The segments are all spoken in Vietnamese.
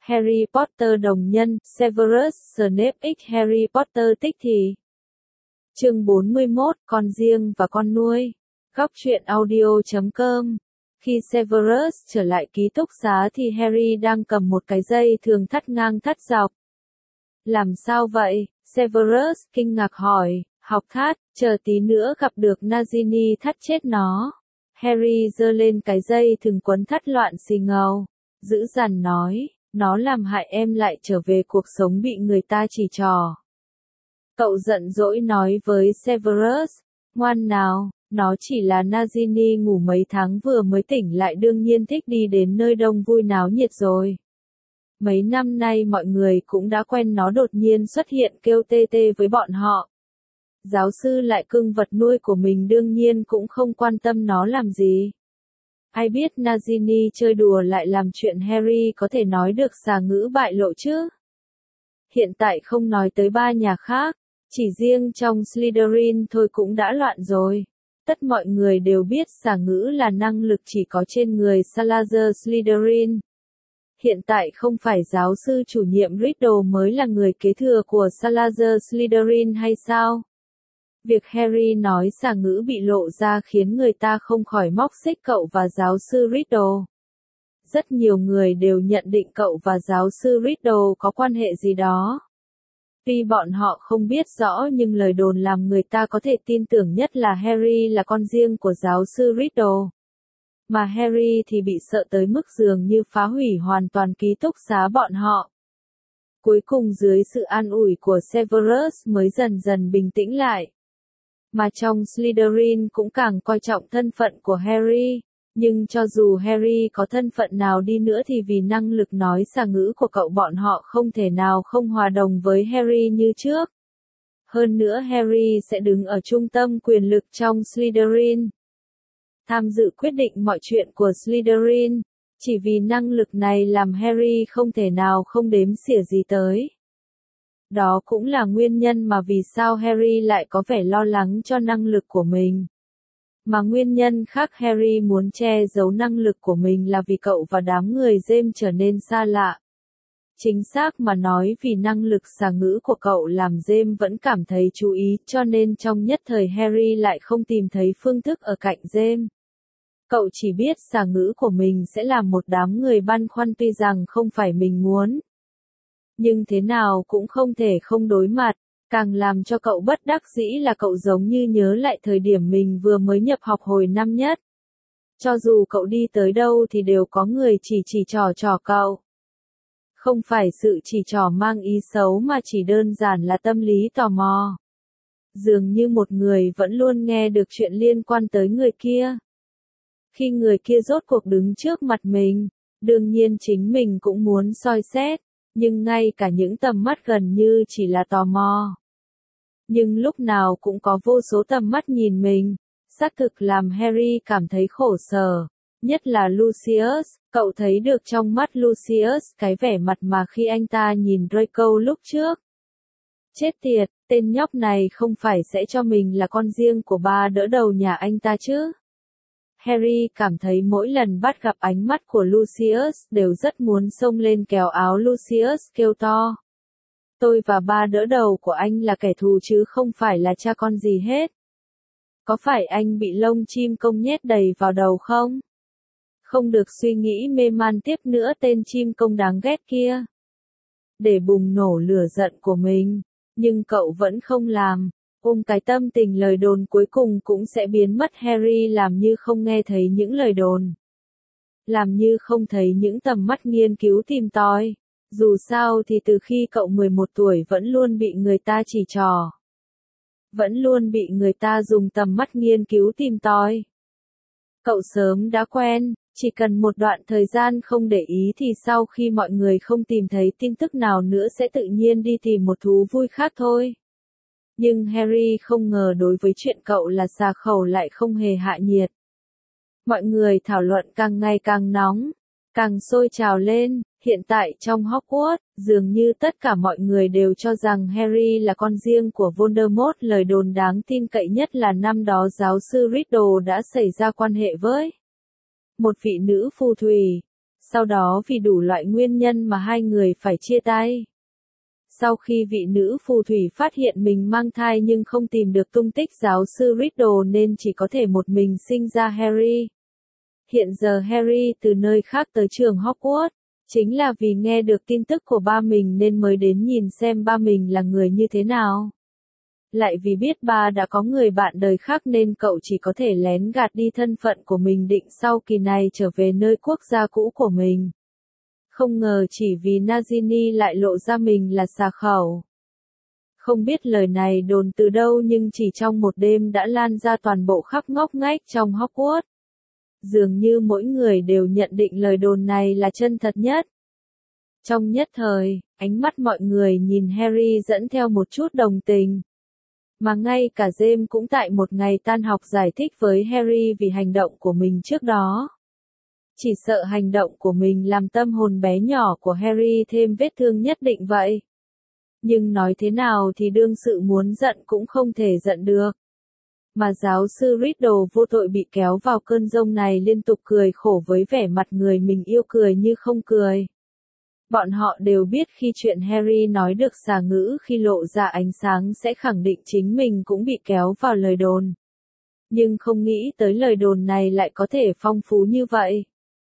Harry Potter đồng nhân, Severus Snape x Harry Potter tích thì. Chương 41, con riêng và con nuôi. Góc truyện audio.com. Khi Severus trở lại ký túc xá thì Harry đang cầm một cái dây thường thắt ngang thắt dọc. Làm sao vậy? Severus kinh ngạc hỏi, học thắt, chờ tí nữa gặp được Nagini thắt chết nó. Harry giơ lên cái dây thường quấn thắt loạn xì ngầu, dữ dằn nói, nó làm hại em lại trở về cuộc sống bị người ta chỉ trỏ. Cậu giận dỗi nói với Severus, ngoan nào, nó chỉ là Nagini ngủ mấy tháng vừa mới tỉnh lại đương nhiên thích đi đến nơi đông vui náo nhiệt rồi. Mấy năm nay mọi người cũng đã quen nó đột nhiên xuất hiện kêu tê tê với bọn họ. Giáo sư lại cưng vật nuôi của mình đương nhiên cũng không quan tâm nó làm gì. Ai biết Nagini chơi đùa lại làm chuyện Harry có thể nói được xà ngữ bại lộ chứ. Hiện tại không nói tới ba nhà khác, chỉ riêng trong Slytherin thôi cũng đã loạn rồi. Tất mọi người đều biết xà ngữ là năng lực chỉ có trên người Salazar Slytherin. Hiện tại không phải giáo sư chủ nhiệm Riddle mới là người kế thừa của Salazar Slytherin hay sao? Việc Harry nói xà ngữ bị lộ ra khiến người ta không khỏi móc xích cậu và giáo sư Riddle. Rất nhiều người đều nhận định cậu và giáo sư Riddle có quan hệ gì đó. Tuy bọn họ không biết rõ nhưng lời đồn làm người ta có thể tin tưởng nhất là Harry là con riêng của giáo sư Riddle. Mà Harry thì bị sợ tới mức dường như phá hủy hoàn toàn ký túc xá bọn họ. Cuối cùng dưới sự an ủi của Severus mới dần dần bình tĩnh lại. Mà trong Slytherin cũng càng coi trọng thân phận của Harry. Nhưng cho dù Harry có thân phận nào đi nữa thì vì năng lực nói xà ngữ của cậu bọn họ không thể nào không hòa đồng với Harry như trước. Hơn nữa Harry sẽ đứng ở trung tâm quyền lực trong Slytherin. Tham dự quyết định mọi chuyện của Slytherin. Chỉ vì năng lực này làm Harry không thể nào không đếm xỉa gì tới. Đó cũng là nguyên nhân mà vì sao Harry lại có vẻ lo lắng cho năng lực của mình. Mà nguyên nhân khác Harry muốn che giấu năng lực của mình là vì cậu và đám người James trở nên xa lạ. Chính xác mà nói vì năng lực xà ngữ của cậu làm James vẫn cảm thấy chú ý cho nên trong nhất thời Harry lại không tìm thấy phương thức ở cạnh James. Cậu chỉ biết xà ngữ của mình sẽ làm một đám người băn khoăn tuy rằng không phải mình muốn. Nhưng thế nào cũng không thể không đối mặt. Càng làm cho cậu bất đắc dĩ là cậu giống như nhớ lại thời điểm mình vừa mới nhập học hồi năm nhất. Cho dù cậu đi tới đâu thì đều có người chỉ trỏ cậu. Không phải sự chỉ trỏ mang ý xấu mà chỉ đơn giản là tâm lý tò mò. Dường như một người vẫn luôn nghe được chuyện liên quan tới người kia. Khi người kia rốt cuộc đứng trước mặt mình, đương nhiên chính mình cũng muốn soi xét, nhưng ngay cả những tầm mắt gần như chỉ là tò mò. Nhưng lúc nào cũng có vô số tầm mắt nhìn mình, xác thực làm Harry cảm thấy khổ sở, nhất là Lucius, cậu thấy được trong mắt Lucius cái vẻ mặt mà khi anh ta nhìn Draco lúc trước. Chết tiệt, tên nhóc này không phải sẽ cho mình là con riêng của ba đỡ đầu nhà anh ta chứ? Harry cảm thấy mỗi lần bắt gặp ánh mắt của Lucius đều rất muốn xông lên kéo áo Lucius kêu to. Tôi và ba đỡ đầu của anh là kẻ thù chứ không phải là cha con gì hết. Có phải anh bị lông chim công nhét đầy vào đầu không? Không được suy nghĩ mê man tiếp nữa tên chim công đáng ghét kia. Để bùng nổ lửa giận của mình, nhưng cậu vẫn không làm. Cái tâm tình lời đồn cuối cùng cũng sẽ biến mất. Harry làm như không nghe thấy những lời đồn. Làm như không thấy những tầm mắt nghiên cứu tìm tòi. Dù sao thì từ khi cậu 11 tuổi vẫn luôn bị người ta chỉ trỏ. Vẫn luôn bị người ta dùng tầm mắt nghiên cứu tìm tòi. Cậu sớm đã quen, chỉ cần một đoạn thời gian không để ý thì sau khi mọi người không tìm thấy tin tức nào nữa sẽ tự nhiên đi tìm một thú vui khác thôi. Nhưng Harry không ngờ đối với chuyện cậu là xà khẩu lại không hề hạ nhiệt. Mọi người thảo luận càng ngày càng nóng, càng sôi trào lên. Hiện tại trong Hogwarts, dường như tất cả mọi người đều cho rằng Harry là con riêng của Voldemort. Lời đồn đáng tin cậy nhất là năm đó giáo sư Riddle đã xảy ra quan hệ với một vị nữ phù thủy. Sau đó vì đủ loại nguyên nhân mà hai người phải chia tay. Sau khi vị nữ phù thủy phát hiện mình mang thai nhưng không tìm được tung tích giáo sư Riddle nên chỉ có thể một mình sinh ra Harry. Hiện giờ Harry từ nơi khác tới trường Hogwarts, chính là vì nghe được tin tức của ba mình nên mới đến nhìn xem ba mình là người như thế nào. Lại vì biết ba đã có người bạn đời khác nên cậu chỉ có thể lén gạt đi thân phận của mình định sau kỳ này trở về nơi quốc gia cũ của mình. Không ngờ chỉ vì Nagini lại lộ ra mình là xà khẩu. Không biết lời này đồn từ đâu nhưng chỉ trong một đêm đã lan ra toàn bộ khắp ngóc ngách trong Hogwarts. Dường như mỗi người đều nhận định lời đồn này là chân thật nhất. Trong nhất thời, ánh mắt mọi người nhìn Harry dẫn theo một chút đồng tình. Mà ngay cả James cũng tại một ngày tan học giải thích với Harry vì hành động của mình trước đó. Chỉ sợ hành động của mình làm tâm hồn bé nhỏ của Harry thêm vết thương nhất định vậy. Nhưng nói thế nào thì đương sự muốn giận cũng không thể giận được. Mà giáo sư Riddle vô tội bị kéo vào cơn giông này liên tục cười khổ với vẻ mặt người mình yêu cười như không cười. Bọn họ đều biết khi chuyện Harry nói được xà ngữ khi lộ ra ánh sáng sẽ khẳng định chính mình cũng bị kéo vào lời đồn. Nhưng không nghĩ tới lời đồn này lại có thể phong phú như vậy.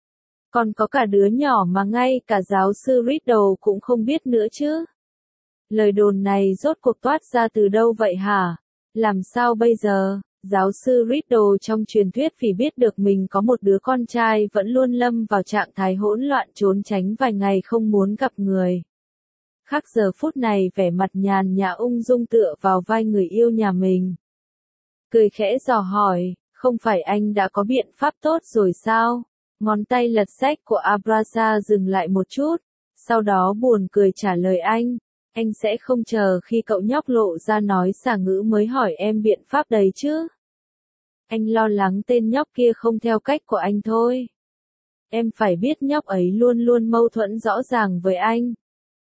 Còn có cả đứa nhỏ mà ngay cả giáo sư Riddle cũng không biết nữa chứ. Lời đồn này rốt cuộc toát ra từ đâu vậy hả? Làm sao bây giờ? Giáo sư Riddle trong truyền thuyết vì biết được mình có một đứa con trai vẫn luôn lâm vào trạng thái hỗn loạn trốn tránh vài ngày không muốn gặp người. Khác giờ phút này vẻ mặt nhàn nhã ung dung tựa vào vai người yêu nhà mình. Cười khẽ dò hỏi, không phải anh đã có biện pháp tốt rồi sao? Ngón tay lật sách của Abrasa dừng lại một chút, sau đó buồn cười trả lời anh sẽ không chờ khi cậu nhóc lộ ra nói xà ngữ mới hỏi em biện pháp đấy chứ. Anh lo lắng tên nhóc kia không theo cách của anh thôi. Em phải biết nhóc ấy luôn luôn mâu thuẫn rõ ràng với anh.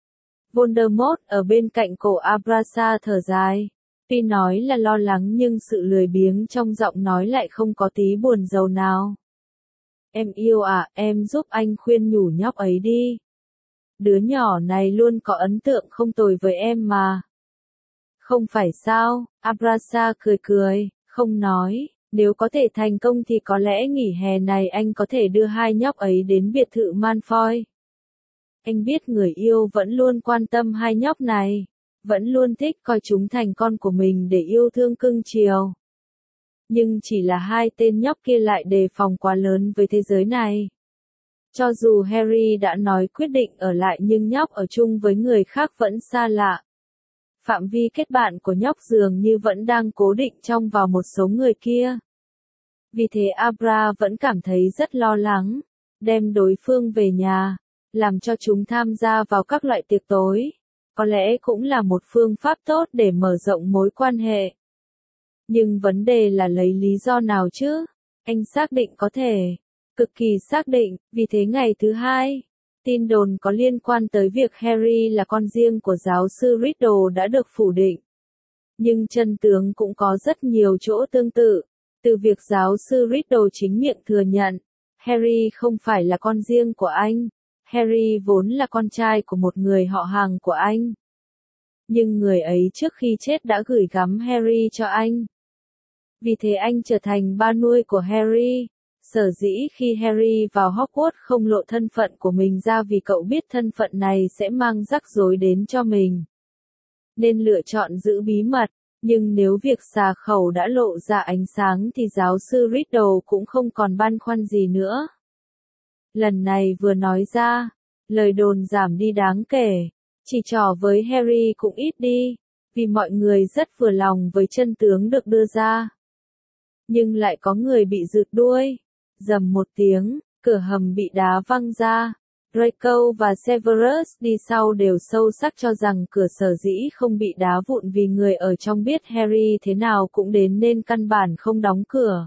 Voldemort ở bên cạnh cổ Abrasa thở dài. Tuy nói là lo lắng nhưng sự lười biếng trong giọng nói lại không có tí buồn rầu nào. Em yêu à, em giúp anh khuyên nhủ nhóc ấy đi. Đứa nhỏ này luôn có ấn tượng không tồi với em mà. Không phải sao, Abrasa cười cười, không nói, nếu có thể thành công thì có lẽ nghỉ hè này anh có thể đưa hai nhóc ấy đến biệt thự Malfoy. Anh biết người yêu vẫn luôn quan tâm hai nhóc này, vẫn luôn thích coi chúng thành con của mình để yêu thương cưng chiều. Nhưng chỉ là hai tên nhóc kia lại đề phòng quá lớn với thế giới này. Cho dù Harry đã nói quyết định ở lại nhưng nhóc ở chung với người khác vẫn xa lạ. Phạm vi kết bạn của nhóc dường như vẫn đang cố định trong vào một số người kia. Vì thế Abra vẫn cảm thấy rất lo lắng, đem đối phương về nhà, làm cho chúng tham gia vào các loại tiệc tối. Có lẽ cũng là một phương pháp tốt để mở rộng mối quan hệ. Nhưng vấn đề là lấy lý do nào chứ? Anh xác định có thể. Cực kỳ xác định, vì thế ngày thứ hai, tin đồn có liên quan tới việc Harry là con riêng của giáo sư Riddle đã được phủ định. Nhưng chân tướng cũng có rất nhiều chỗ tương tự. Từ việc giáo sư Riddle chính miệng thừa nhận, Harry không phải là con riêng của anh. Harry vốn là con trai của một người họ hàng của anh. Nhưng người ấy trước khi chết đã gửi gắm Harry cho anh. Vì thế anh trở thành ba nuôi của Harry. Sở dĩ khi Harry vào Hogwarts không lộ thân phận của mình ra vì cậu biết thân phận này sẽ mang rắc rối đến cho mình. Nên lựa chọn giữ bí mật, nhưng nếu việc xà khẩu đã lộ ra ánh sáng thì giáo sư Riddle cũng không còn băn khoăn gì nữa. Lần này vừa nói ra, lời đồn giảm đi đáng kể, chỉ trò với Harry cũng ít đi, vì mọi người rất vừa lòng với chân tướng được đưa ra. Nhưng lại có người bị rượt đuôi. Rầm một tiếng, cửa hầm bị đá văng ra. Draco và Severus đi sau đều sâu sắc cho rằng cửa sở dĩ không bị đá vụn vì người ở trong biết Harry thế nào cũng đến nên căn bản không đóng cửa.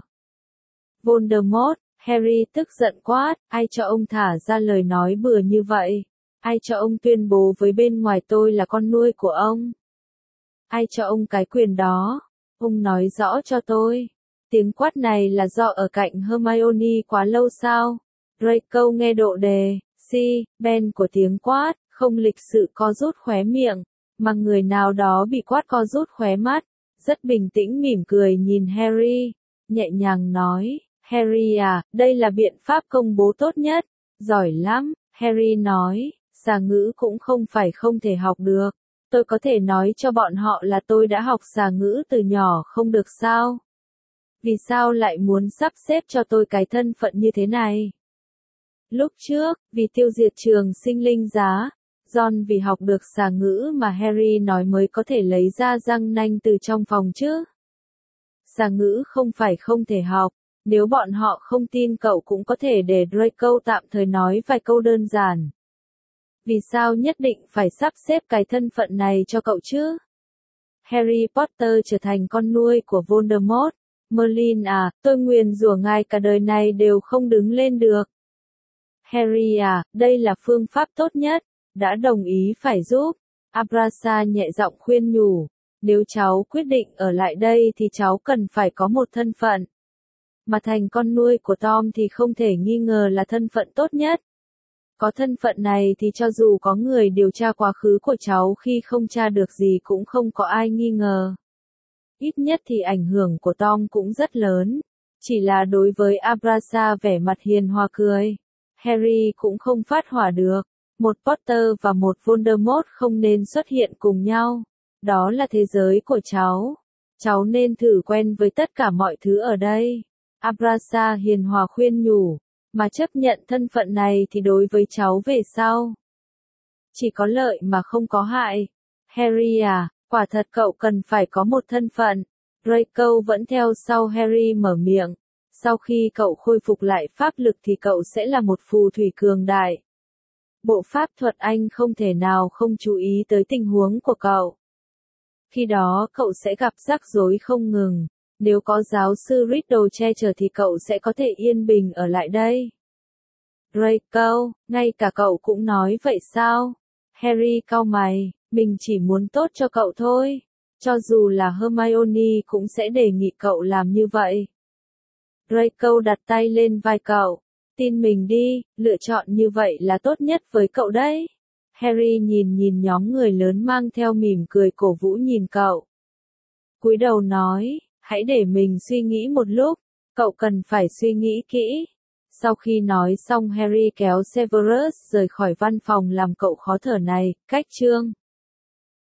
Voldemort, Harry tức giận quát, ai cho ông thả ra lời nói bừa như vậy? Ai cho ông tuyên bố với bên ngoài tôi là con nuôi của ông? Ai cho ông cái quyền đó? Ông nói rõ cho tôi. Tiếng quát này là do ở cạnh Hermione quá lâu sao? Draco nghe độ đề, Ben của tiếng quát, không lịch sự co rút khóe miệng, mà người nào đó bị quát co rút khóe mắt, rất bình tĩnh mỉm cười nhìn Harry, nhẹ nhàng nói, Harry à, đây là biện pháp công bố tốt nhất, giỏi lắm, Harry nói, xà ngữ cũng không phải không thể học được, tôi có thể nói cho bọn họ là tôi đã học xà ngữ từ nhỏ không được sao? Vì sao lại muốn sắp xếp cho tôi cái thân phận như thế này? Lúc trước, vì tiêu diệt trường sinh linh giá, Ron vì học được xà ngữ mà Harry nói mới có thể lấy ra răng nanh từ trong phòng chứ. Xà ngữ không phải không thể học, nếu bọn họ không tin cậu cũng có thể để Draco tạm thời nói vài câu đơn giản. Vì sao nhất định phải sắp xếp cái thân phận này cho cậu chứ? Harry Potter trở thành con nuôi của Voldemort. Merlin à, tôi nguyền rủa ngài cả đời này đều không đứng lên được. Harry à, đây là phương pháp tốt nhất, đã đồng ý phải giúp. Abrasa nhẹ giọng khuyên nhủ, nếu cháu quyết định ở lại đây thì cháu cần phải có một thân phận. Mà thành con nuôi của Tom thì không thể nghi ngờ là thân phận tốt nhất. Có thân phận này thì cho dù có người điều tra quá khứ của cháu khi không tra được gì cũng không có ai nghi ngờ. Ít nhất thì ảnh hưởng của Tom cũng rất lớn. Chỉ là đối với Abrasa vẻ mặt hiền hòa cười. Harry cũng không phát hỏa được. Một Potter và một Voldemort không nên xuất hiện cùng nhau. Đó là thế giới của cháu. Cháu nên thử quen với tất cả mọi thứ ở đây. Abrasa hiền hòa khuyên nhủ. Mà chấp nhận thân phận này thì đối với cháu về sau. Chỉ có lợi mà không có hại. Harry à, quả thật cậu cần phải có một thân phận. Draco vẫn theo sau Harry mở miệng. Sau khi cậu khôi phục lại pháp lực thì cậu sẽ là một phù thủy cường đại. Bộ pháp thuật Anh không thể nào không chú ý tới tình huống của cậu. Khi đó cậu sẽ gặp rắc rối không ngừng. Nếu có giáo sư Riddle che chở thì cậu sẽ có thể yên bình ở lại đây. Draco, ngay cả cậu cũng nói vậy sao? Harry cau mày, mình chỉ muốn tốt cho cậu thôi. Cho dù là Hermione cũng sẽ đề nghị cậu làm như vậy. Draco đặt tay lên vai cậu. Tin mình đi, lựa chọn như vậy là tốt nhất với cậu đấy. Harry nhìn nhóm người lớn mang theo mỉm cười cổ vũ nhìn cậu. Cúi đầu nói, hãy để mình suy nghĩ một lúc, cậu cần phải suy nghĩ kỹ. Sau khi nói xong Harry kéo Severus rời khỏi văn phòng làm cậu khó thở này, cách chương.